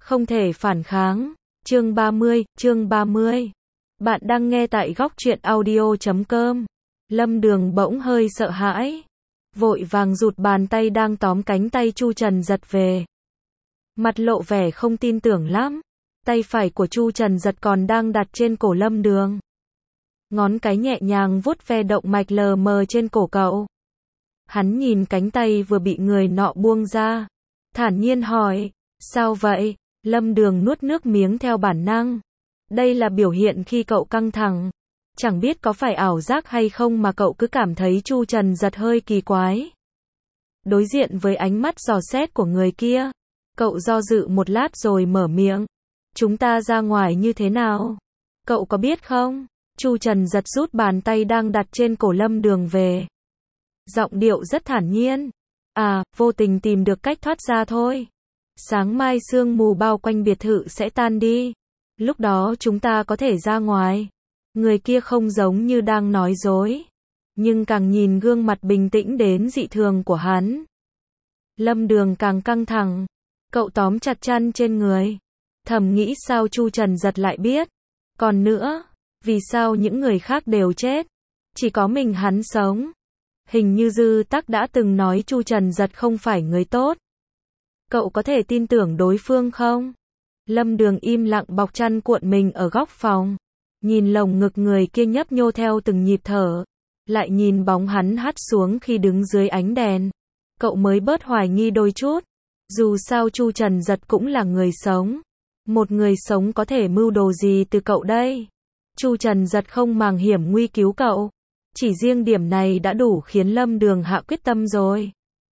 Không thể phản kháng. Chương 30. Bạn đang nghe tại góc truyện audio.com. Lâm Đường bỗng hơi sợ hãi, vội vàng rụt bàn tay đang tóm cánh tay Chu Trần Giật về. Mặt lộ vẻ không tin tưởng lắm. Tay phải của Chu Trần Giật còn đang đặt trên cổ Lâm Đường. Ngón cái nhẹ nhàng vuốt ve động mạch lờ mờ trên cổ cậu. Hắn nhìn cánh tay vừa bị người nọ buông ra, thản nhiên hỏi, sao vậy? Lâm Đường nuốt nước miếng theo bản năng. Đây là biểu hiện khi cậu căng thẳng. Chẳng biết có phải ảo giác hay không mà cậu cứ cảm thấy Chu Trần Giật hơi kỳ quái. Đối diện với ánh mắt dò xét của người kia, cậu do dự một lát rồi mở miệng. Chúng ta ra ngoài như thế nào? Cậu có biết không? Chu Trần Giật rút bàn tay đang đặt trên cổ Lâm Đường về. Giọng điệu rất thản nhiên. Vô tình tìm được cách thoát ra thôi. Sáng mai sương mù bao quanh biệt thự sẽ tan đi. Lúc đó chúng ta có thể ra ngoài. Người kia không giống như đang nói dối, nhưng càng nhìn gương mặt bình tĩnh đến dị thường của hắn, Lâm Đường càng căng thẳng. Cậu tóm chặt chăn trên người, thầm nghĩ sao Chu Trần Giật lại biết. Còn nữa, vì sao những người khác đều chết, chỉ có mình hắn sống? Hình như Dư Tắc đã từng nói Chu Trần Giật không phải người tốt. Cậu có thể tin tưởng đối phương không? Lâm Đường im lặng bọc chăn cuộn mình ở góc phòng, nhìn lồng ngực người kia nhấp nhô theo từng nhịp thở, lại nhìn bóng hắn hắt xuống khi đứng dưới ánh đèn. Cậu mới bớt hoài nghi đôi chút. Dù sao Chu Trần Giật cũng là người sống. Một người sống có thể mưu đồ gì từ cậu đây? Chu Trần Giật không màng hiểm nguy cứu cậu. Chỉ riêng điểm này đã đủ khiến Lâm Đường hạ quyết tâm rồi.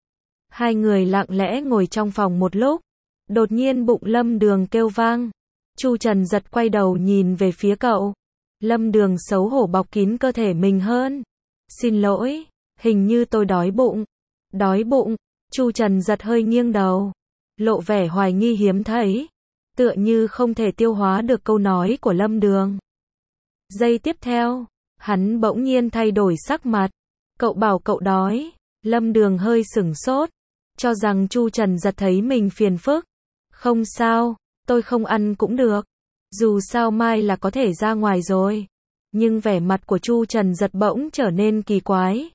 Hai người lặng lẽ ngồi trong phòng một lúc. Đột nhiên bụng Lâm Đường kêu vang. Chu Trần Giật quay đầu nhìn về phía cậu. Lâm Đường xấu hổ bọc kín cơ thể mình hơn. Xin lỗi, hình như tôi đói bụng. Đói bụng? Chu Trần Giật hơi nghiêng đầu, lộ vẻ hoài nghi hiếm thấy, tựa như không thể tiêu hóa được câu nói của Lâm Đường. Giây tiếp theo, hắn bỗng nhiên thay đổi sắc mặt. Cậu bảo cậu đói. Lâm Đường hơi sửng sốt, cho rằng Chu Trần Giật thấy mình phiền phức. Không sao, tôi không ăn cũng được. Dù sao mai là có thể ra ngoài rồi. Nhưng vẻ mặt của Chu Trần Giật bỗng trở nên kỳ quái.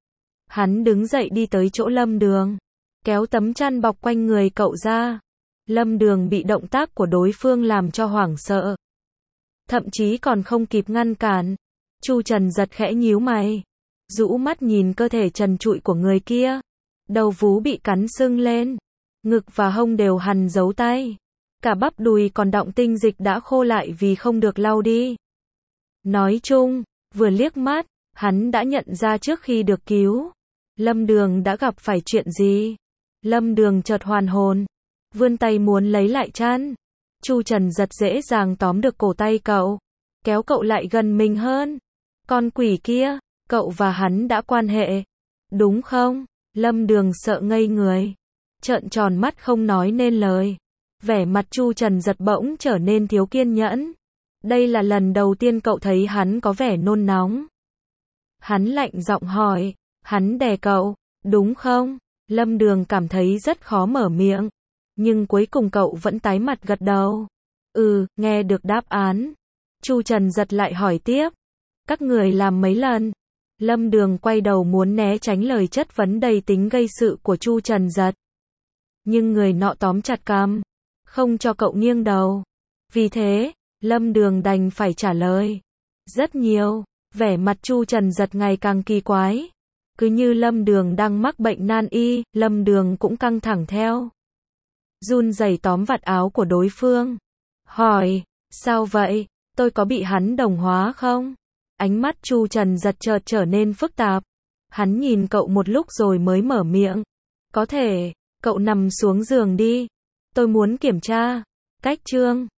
Hắn đứng dậy đi tới chỗ Lâm Đường, kéo tấm chăn bọc quanh người cậu ra. Lâm Đường bị động tác của đối phương làm cho hoảng sợ, thậm chí còn không kịp ngăn cản. Chu Trần Giật khẽ nhíu mày, rũ mắt nhìn cơ thể trần trụi của người kia. Đầu vú bị cắn sưng lên, ngực và hông đều hằn dấu tay. Cả bắp đùi còn đọng tinh dịch đã khô lại vì không được lau đi. Nói chung, vừa liếc mắt, hắn đã nhận ra trước khi được cứu, Lâm Đường đã gặp phải chuyện gì. Lâm Đường chợt hoàn hồn, vươn tay muốn lấy lại chăn. Chu Trần Giật dễ dàng tóm được cổ tay cậu, kéo cậu lại gần mình hơn. Con quỷ kia, cậu và hắn đã quan hệ, đúng không? Lâm Đường sợ ngây người, trợn tròn mắt không nói nên lời. Vẻ mặt Chu Trần Giật bỗng trở nên thiếu kiên nhẫn. Đây là lần đầu tiên cậu thấy hắn có vẻ nôn nóng. Hắn lạnh giọng hỏi, hắn đè cậu, đúng không? Lâm Đường cảm thấy rất khó mở miệng, nhưng cuối cùng cậu vẫn tái mặt gật đầu. Nghe được đáp án. Chu Trần Giật lại hỏi tiếp, các người làm mấy lần? Lâm Đường quay đầu muốn né tránh lời chất vấn đầy tính gây sự của Chu Trần Giật, nhưng người nọ tóm chặt cằm, không cho cậu nghiêng đầu. Vì thế, Lâm Đường đành phải trả lời, rất nhiều. Vẻ mặt Chu Trần Giật ngày càng kỳ quái, cứ như Lâm Đường đang mắc bệnh nan y. Lâm Đường cũng căng thẳng theo, run rẩy tóm vạt áo của đối phương, hỏi, sao vậy? Tôi có bị hắn đồng hóa không? Ánh mắt Chu Trần Giật chợt trở nên phức tạp. Hắn nhìn cậu một lúc rồi mới mở miệng, có thể. Cậu nằm xuống giường đi, tôi muốn kiểm tra. Cách chương